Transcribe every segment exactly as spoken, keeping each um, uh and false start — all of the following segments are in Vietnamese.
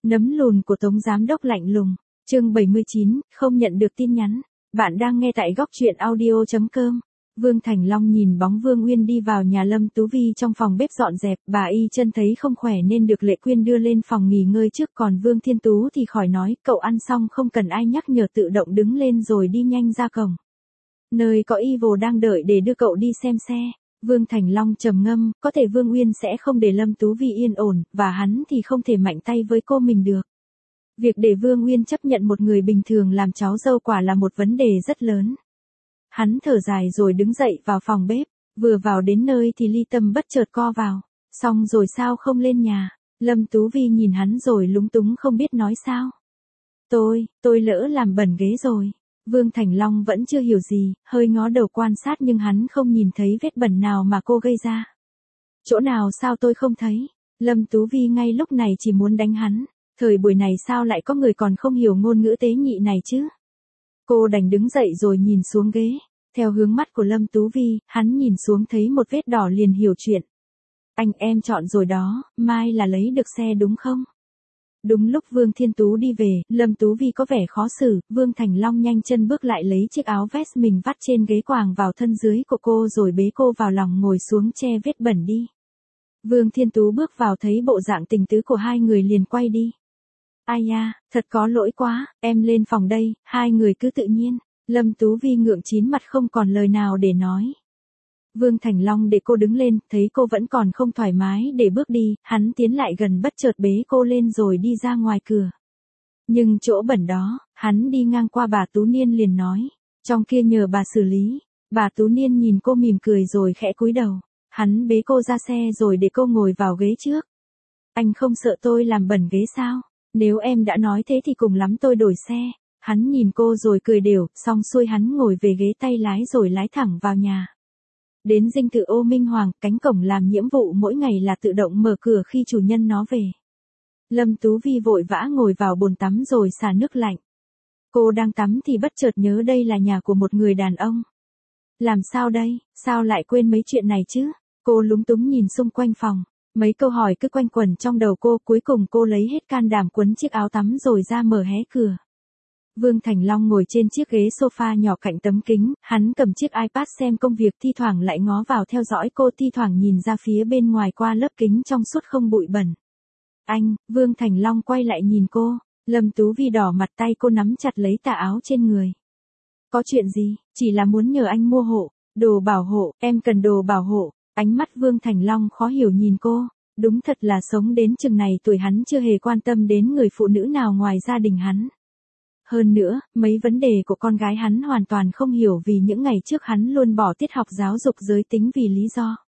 Nấm lùn của Tống Giám Đốc lạnh lùng. Chương bảy mươi chín, không nhận được tin nhắn. Bạn đang nghe tại góc truyện audio chấm com. Vương Thành Long nhìn bóng Vương Uyên đi vào nhà Lâm Tú Vi trong phòng bếp dọn dẹp, bà y chân thấy không khỏe nên được Lệ Quyên đưa lên phòng nghỉ ngơi trước, còn Vương Thiên Tú thì khỏi nói, cậu ăn xong không cần ai nhắc nhở tự động đứng lên rồi đi nhanh ra cổng. Nơi có Evil đang đợi để đưa cậu đi xem xe. Vương Thành Long trầm ngâm, có thể Vương Uyên sẽ không để Lâm Tú Vi yên ổn, và hắn thì không thể mạnh tay với cô mình được. Việc để Vương Uyên chấp nhận một người bình thường làm cháu dâu quả là một vấn đề rất lớn. Hắn thở dài rồi đứng dậy vào phòng bếp, vừa vào đến nơi thì Ly Tâm bất chợt co vào. Xong rồi sao không lên nhà? Lâm Tú Vi nhìn hắn rồi lúng túng không biết nói sao. Tôi, tôi lỡ làm bẩn ghế rồi. Vương Thành Long vẫn chưa hiểu gì, hơi ngó đầu quan sát nhưng hắn không nhìn thấy vết bẩn nào mà cô gây ra. Chỗ nào sao tôi không thấy? Lâm Tú Vi ngay lúc này chỉ muốn đánh hắn. Thời buổi này sao lại có người còn không hiểu ngôn ngữ tế nhị này chứ? Cô đành đứng dậy rồi nhìn xuống ghế. Theo hướng mắt của Lâm Tú Vi, hắn nhìn xuống thấy một vết đỏ liền hiểu chuyện. Anh em chọn rồi đó, mai là lấy được xe đúng không? Đúng lúc Vương Thiên Tú đi về, Lâm Tú Vi có vẻ khó xử, Vương Thành Long nhanh chân bước lại lấy chiếc áo vest mình vắt trên ghế quàng vào thân dưới của cô rồi bế cô vào lòng ngồi xuống che vết bẩn đi. Vương Thiên Tú bước vào thấy bộ dạng tình tứ của hai người liền quay đi. Ai da, thật có lỗi quá, em lên phòng đây, hai người cứ tự nhiên. Lâm Tú Vi ngượng chín mặt không còn lời nào để nói. Vương Thành Long để cô đứng lên, thấy cô vẫn còn không thoải mái để bước đi, hắn tiến lại gần bất chợt bế cô lên rồi đi ra ngoài cửa. Nhưng chỗ bẩn đó, hắn đi ngang qua bà Tú Niên liền nói, trong kia nhờ bà xử lý. Bà Tú Niên nhìn cô mỉm cười rồi khẽ cúi đầu. Hắn bế cô ra xe rồi để cô ngồi vào ghế trước. Anh không sợ tôi làm bẩn ghế sao? Nếu em đã nói thế thì cùng lắm tôi đổi xe. Hắn nhìn cô rồi cười đều, xong xuôi hắn ngồi về ghế tay lái rồi lái thẳng vào nhà. Đến dinh thự Ô Minh Hoàng, cánh cổng làm nhiệm vụ mỗi ngày là tự động mở cửa khi chủ nhân nó về. Lâm Tú Vi vội vã ngồi vào bồn tắm rồi xả nước lạnh. Cô đang tắm thì bất chợt nhớ đây là nhà của một người đàn ông. Làm sao đây, sao lại quên mấy chuyện này chứ? Cô lúng túng nhìn xung quanh phòng. Mấy câu hỏi cứ quanh quẩn trong đầu cô, cuối cùng cô lấy hết can đảm quấn chiếc áo tắm rồi ra mở hé cửa. Vương Thành Long ngồi trên chiếc ghế sofa nhỏ cạnh tấm kính, hắn cầm chiếc iPad xem công việc, thi thoảng lại ngó vào theo dõi cô, thi thoảng nhìn ra phía bên ngoài qua lớp kính trong suốt không bụi bẩn. Anh, Vương Thành Long quay lại nhìn cô, Lâm Tú Vi đỏ mặt, tay cô nắm chặt lấy tà áo trên người. Có chuyện gì, chỉ là muốn nhờ anh mua hộ, đồ bảo hộ, em cần đồ bảo hộ. Ánh mắt Vương Thành Long khó hiểu nhìn cô, đúng thật là sống đến chừng này tuổi hắn chưa hề quan tâm đến người phụ nữ nào ngoài gia đình hắn. Hơn nữa, mấy vấn đề của con gái hắn hoàn toàn không hiểu vì những ngày trước hắn luôn bỏ tiết học giáo dục giới tính vì lý do.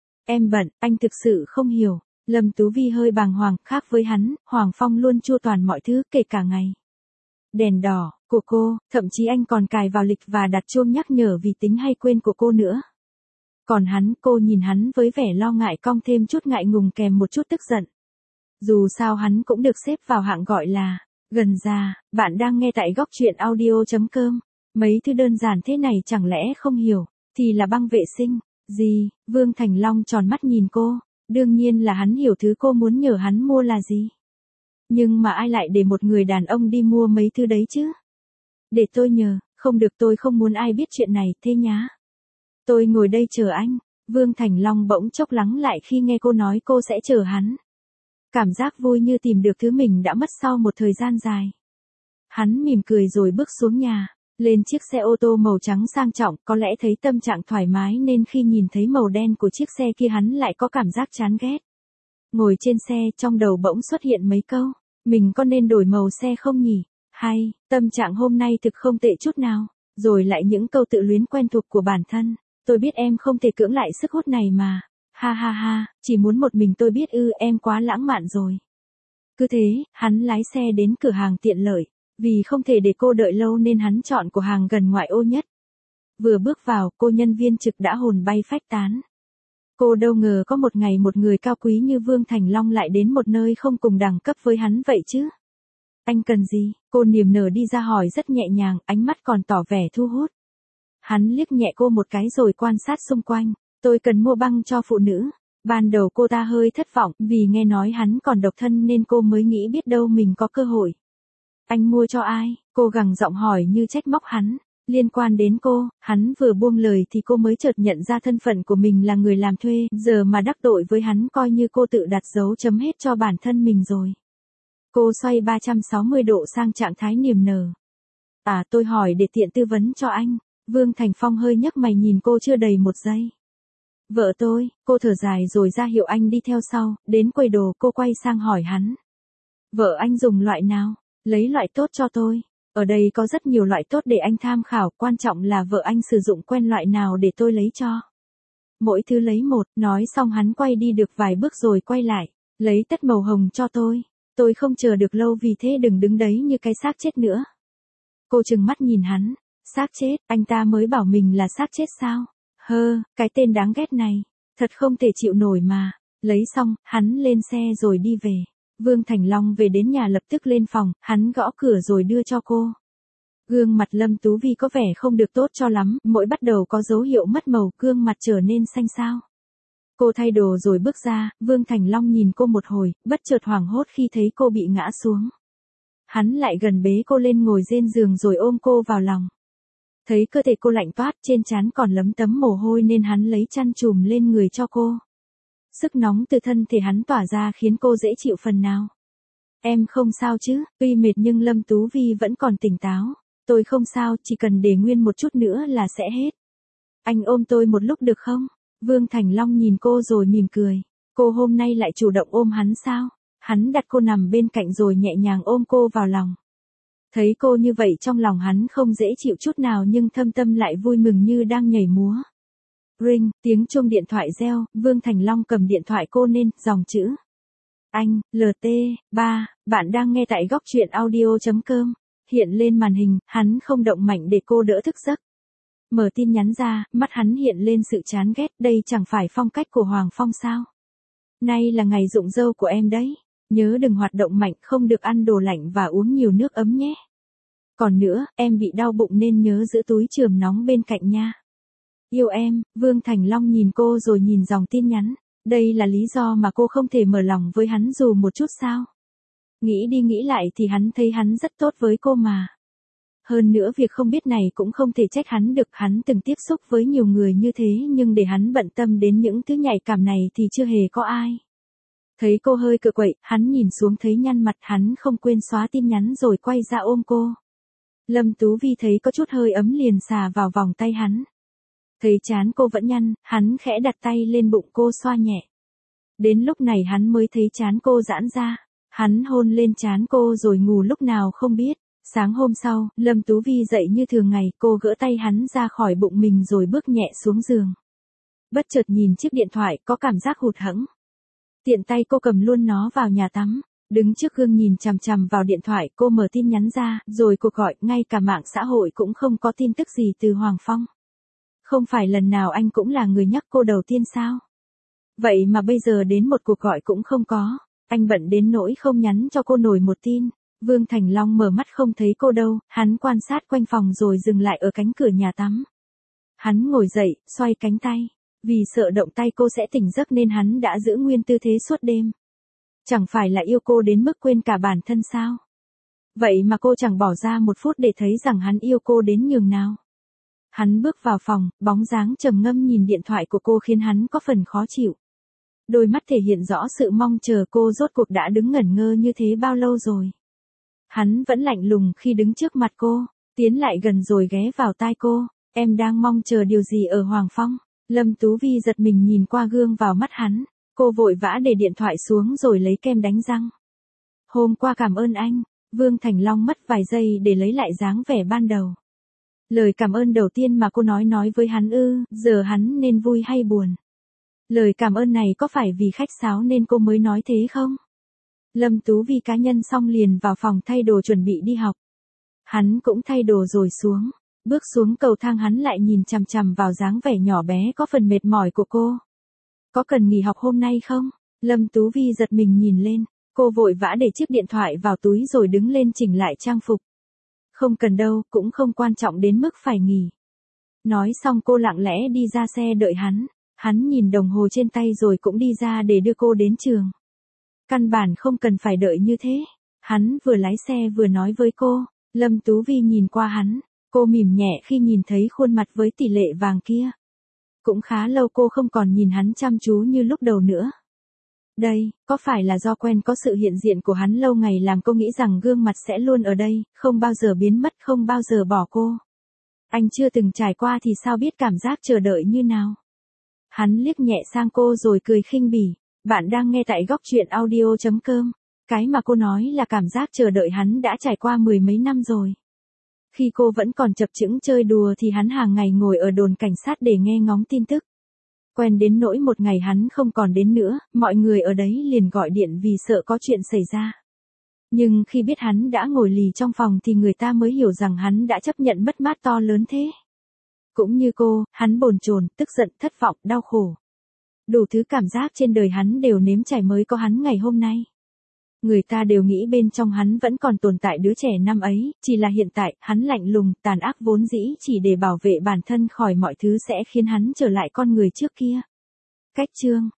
Em bận, anh thực sự không hiểu. Lâm Tú Vi hơi bàng hoàng, khác với hắn, Hoàng Phong luôn chu toàn mọi thứ kể cả ngày. Đèn đỏ của cô, thậm chí anh còn cài vào lịch và đặt chuông nhắc nhở vì tính hay quên của cô nữa. Còn hắn, cô nhìn hắn với vẻ lo ngại cong thêm chút ngại ngùng kèm một chút tức giận. Dù sao hắn cũng được xếp vào hạng gọi là gần già. Bạn đang nghe tại góc truyện audio chấm com. Mấy thứ đơn giản thế này chẳng lẽ không hiểu, thì là băng vệ sinh. Gì? Vương Thành Long tròn mắt nhìn cô. Đương nhiên là hắn hiểu thứ cô muốn nhờ hắn mua là gì. Nhưng mà ai lại để một người đàn ông đi mua mấy thứ đấy chứ? Để tôi nhờ, không được, tôi không muốn ai biết chuyện này, thế nhá. Tôi ngồi đây chờ anh. Vương Thành Long bỗng chốc lắng lại khi nghe cô nói cô sẽ chờ hắn. Cảm giác vui như tìm được thứ mình đã mất sau một thời gian dài. Hắn mỉm cười rồi bước xuống nhà, lên chiếc xe ô tô màu trắng sang trọng, có lẽ thấy tâm trạng thoải mái nên khi nhìn thấy màu đen của chiếc xe kia hắn lại có cảm giác chán ghét. Ngồi trên xe, trong đầu bỗng xuất hiện mấy câu, mình có nên đổi màu xe không nhỉ? Hay, tâm trạng hôm nay thực không tệ chút nào. Rồi lại những câu tự luyến quen thuộc của bản thân. Tôi biết em không thể cưỡng lại sức hút này mà. Ha ha ha, chỉ muốn một mình tôi biết ư, em quá lãng mạn rồi. Cứ thế, hắn lái xe đến cửa hàng tiện lợi. Vì không thể để cô đợi lâu nên hắn chọn cửa hàng gần ngoại ô nhất. Vừa bước vào, cô nhân viên trực đã hồn bay phách tán. Cô đâu ngờ có một ngày một người cao quý như Vương Thành Long lại đến một nơi không cùng đẳng cấp với hắn vậy chứ. Anh cần gì? Cô niềm nở đi ra hỏi rất nhẹ nhàng, ánh mắt còn tỏ vẻ thu hút. Hắn liếc nhẹ cô một cái rồi quan sát xung quanh. Tôi cần mua băng cho phụ nữ. Ban đầu cô ta hơi thất vọng, vì nghe nói hắn còn độc thân nên cô mới nghĩ biết đâu mình có cơ hội. Anh mua cho ai? Cô gằn giọng hỏi như trách móc hắn. Liên quan đến cô, hắn vừa buông lời thì cô mới chợt nhận ra thân phận của mình là người làm thuê, giờ mà đắc tội với hắn coi như cô tự đặt dấu chấm hết cho bản thân mình rồi. Cô xoay ba trăm sáu mươi độ sang trạng thái niềm nở. À, tôi hỏi để tiện tư vấn cho anh. Vương Thành Phong hơi nhấc mày nhìn cô chưa đầy một giây. Vợ tôi, cô thở dài rồi ra hiệu anh đi theo sau, đến quầy đồ cô quay sang hỏi hắn. Vợ anh dùng loại nào? Lấy loại tốt cho tôi. Ở đây có rất nhiều loại tốt để anh tham khảo, quan trọng là vợ anh sử dụng quen loại nào để tôi lấy cho. Mỗi thứ lấy một, nói xong hắn quay đi được vài bước rồi quay lại, lấy tất màu hồng cho tôi. Tôi không chờ được lâu vì thế đừng đứng đấy như cái xác chết nữa. Cô trừng mắt nhìn hắn, xác chết, anh ta mới bảo mình là xác chết sao? Hơ, cái tên đáng ghét này, thật không thể chịu nổi mà. Lấy xong, hắn lên xe rồi đi về. Vương Thành Long về đến nhà lập tức lên phòng, hắn gõ cửa rồi đưa cho cô. Gương mặt Lâm Tú Vi có vẻ không được tốt cho lắm, mỗi bắt đầu có dấu hiệu mất màu, gương mặt trở nên xanh xao. Cô thay đồ rồi bước ra, Vương Thành Long nhìn cô một hồi, bất chợt hoảng hốt khi thấy cô bị ngã xuống. Hắn lại gần bế cô lên ngồi trên giường rồi ôm cô vào lòng. Thấy cơ thể cô lạnh toát, trên trán còn lấm tấm mồ hôi nên hắn lấy chăn trùm lên người cho cô. Sức nóng từ thân thể hắn tỏa ra khiến cô dễ chịu phần nào. Em không sao chứ? Tuy mệt nhưng Lâm Tú Vi vẫn còn tỉnh táo. Tôi không sao, chỉ cần để nguyên một chút nữa là sẽ hết. Anh ôm tôi một lúc được không? Vương Thành Long nhìn cô rồi mỉm cười. Cô hôm nay lại chủ động ôm hắn sao? Hắn đặt cô nằm bên cạnh rồi nhẹ nhàng ôm cô vào lòng. Thấy cô như vậy trong lòng hắn không dễ chịu chút nào nhưng thâm tâm lại vui mừng như đang nhảy múa. Ring, tiếng chuông điện thoại reo, Vương Thành Long cầm điện thoại cô nên, dòng chữ. Anh, lờ tê, ba, bạn đang nghe tại góc truyện audio chấm com. Hiện lên màn hình, hắn không động mạnh để cô đỡ thức giấc. Mở tin nhắn ra, mắt hắn hiện lên sự chán ghét, đây chẳng phải phong cách của Hoàng Phong sao? Nay là ngày rụng râu của em đấy. Nhớ đừng hoạt động mạnh, không được ăn đồ lạnh và uống nhiều nước ấm nhé. Còn nữa, em bị đau bụng nên nhớ giữ túi chườm nóng bên cạnh nha. Yêu em, Vương Thành Long nhìn cô rồi nhìn dòng tin nhắn. Đây là lý do mà cô không thể mở lòng với hắn dù một chút sao? Nghĩ đi nghĩ lại thì hắn thấy hắn rất tốt với cô mà. Hơn nữa việc không biết này cũng không thể trách hắn được, hắn từng tiếp xúc với nhiều người như thế nhưng để hắn bận tâm đến những thứ nhạy cảm này thì chưa hề có ai. Thấy cô hơi cựa quậy, hắn nhìn xuống thấy nhăn mặt, hắn không quên xóa tin nhắn rồi quay ra ôm cô. Lâm Tú Vi thấy có chút hơi ấm liền xà vào vòng tay hắn. Thấy trán cô vẫn nhăn, hắn khẽ đặt tay lên bụng cô xoa nhẹ. Đến lúc này hắn mới thấy trán cô giãn ra. Hắn hôn lên trán cô rồi ngủ lúc nào không biết. Sáng hôm sau, Lâm Tú Vi dậy như thường ngày, cô gỡ tay hắn ra khỏi bụng mình rồi bước nhẹ xuống giường. Bất chợt nhìn chiếc điện thoại có cảm giác hụt hẫng. Tiện tay cô cầm luôn nó vào nhà tắm. Đứng trước gương nhìn chằm chằm vào điện thoại, cô mở tin nhắn ra, rồi cuộc gọi, ngay cả mạng xã hội cũng không có tin tức gì từ Hoàng Phong. Không phải lần nào anh cũng là người nhắc cô đầu tiên sao? Vậy mà bây giờ đến một cuộc gọi cũng không có. Anh bận đến nỗi không nhắn cho cô nổi một tin. Vương Thành Long mở mắt không thấy cô đâu, hắn quan sát quanh phòng rồi dừng lại ở cánh cửa nhà tắm. Hắn ngồi dậy, xoay cánh tay. Vì sợ động tay cô sẽ tỉnh giấc nên hắn đã giữ nguyên tư thế suốt đêm. Chẳng phải là yêu cô đến mức quên cả bản thân sao? Vậy mà cô chẳng bỏ ra một phút để thấy rằng hắn yêu cô đến nhường nào. Hắn bước vào phòng, bóng dáng trầm ngâm nhìn điện thoại của cô khiến hắn có phần khó chịu. Đôi mắt thể hiện rõ sự mong chờ, cô rốt cuộc đã đứng ngẩn ngơ như thế bao lâu rồi. Hắn vẫn lạnh lùng khi đứng trước mặt cô, tiến lại gần rồi ghé vào tai cô. Em đang mong chờ điều gì ở Hoàng Phong? Lâm Tú Vi giật mình nhìn qua gương vào mắt hắn. Cô vội vã để điện thoại xuống rồi lấy kem đánh răng. Hôm qua cảm ơn anh. Vương Thành Long mất vài giây để lấy lại dáng vẻ ban đầu. Lời cảm ơn đầu tiên mà cô nói nói với hắn ư, giờ hắn nên vui hay buồn? Lời cảm ơn này có phải vì khách sáo nên cô mới nói thế không? Lâm Tú Vi cá nhân xong liền vào phòng thay đồ chuẩn bị đi học. Hắn cũng thay đồ rồi xuống. Bước xuống cầu thang hắn lại nhìn chằm chằm vào dáng vẻ nhỏ bé có phần mệt mỏi của cô. Có cần nghỉ học hôm nay không? Lâm Tú Vi giật mình nhìn lên. Cô vội vã để chiếc điện thoại vào túi rồi đứng lên chỉnh lại trang phục. Không cần đâu, cũng không quan trọng đến mức phải nghỉ. Nói xong cô lặng lẽ đi ra xe đợi hắn. Hắn nhìn đồng hồ trên tay rồi cũng đi ra để đưa cô đến trường. Căn bản không cần phải đợi như thế. Hắn vừa lái xe vừa nói với cô. Lâm Tú Vi nhìn qua hắn. Cô mỉm nhẹ khi nhìn thấy khuôn mặt với tỷ lệ vàng kia. Cũng khá lâu cô không còn nhìn hắn chăm chú như lúc đầu nữa. Đây, có phải là do quen có sự hiện diện của hắn lâu ngày làm cô nghĩ rằng gương mặt sẽ luôn ở đây, không bao giờ biến mất, không bao giờ bỏ cô. Anh chưa từng trải qua thì sao biết cảm giác chờ đợi như nào. Hắn liếc nhẹ sang cô rồi cười khinh bỉ. Bạn đang nghe tại góc truyện audio chấm com. Cái mà cô nói là cảm giác chờ đợi hắn đã trải qua mười mấy năm rồi. Khi cô vẫn còn chập chững chơi đùa thì hắn hàng ngày ngồi ở đồn cảnh sát để nghe ngóng tin tức. Quen đến nỗi một ngày hắn không còn đến nữa, mọi người ở đấy liền gọi điện vì sợ có chuyện xảy ra. Nhưng khi biết hắn đã ngồi lì trong phòng thì người ta mới hiểu rằng hắn đã chấp nhận mất mát to lớn thế. Cũng như cô, hắn bồn chồn, tức giận, thất vọng, đau khổ. Đủ thứ cảm giác trên đời hắn đều nếm trải mới có hắn ngày hôm nay. Người ta đều nghĩ bên trong hắn vẫn còn tồn tại đứa trẻ năm ấy, chỉ là hiện tại, hắn lạnh lùng, tàn ác vốn dĩ chỉ để bảo vệ bản thân khỏi mọi thứ sẽ khiến hắn trở lại con người trước kia. Cách chương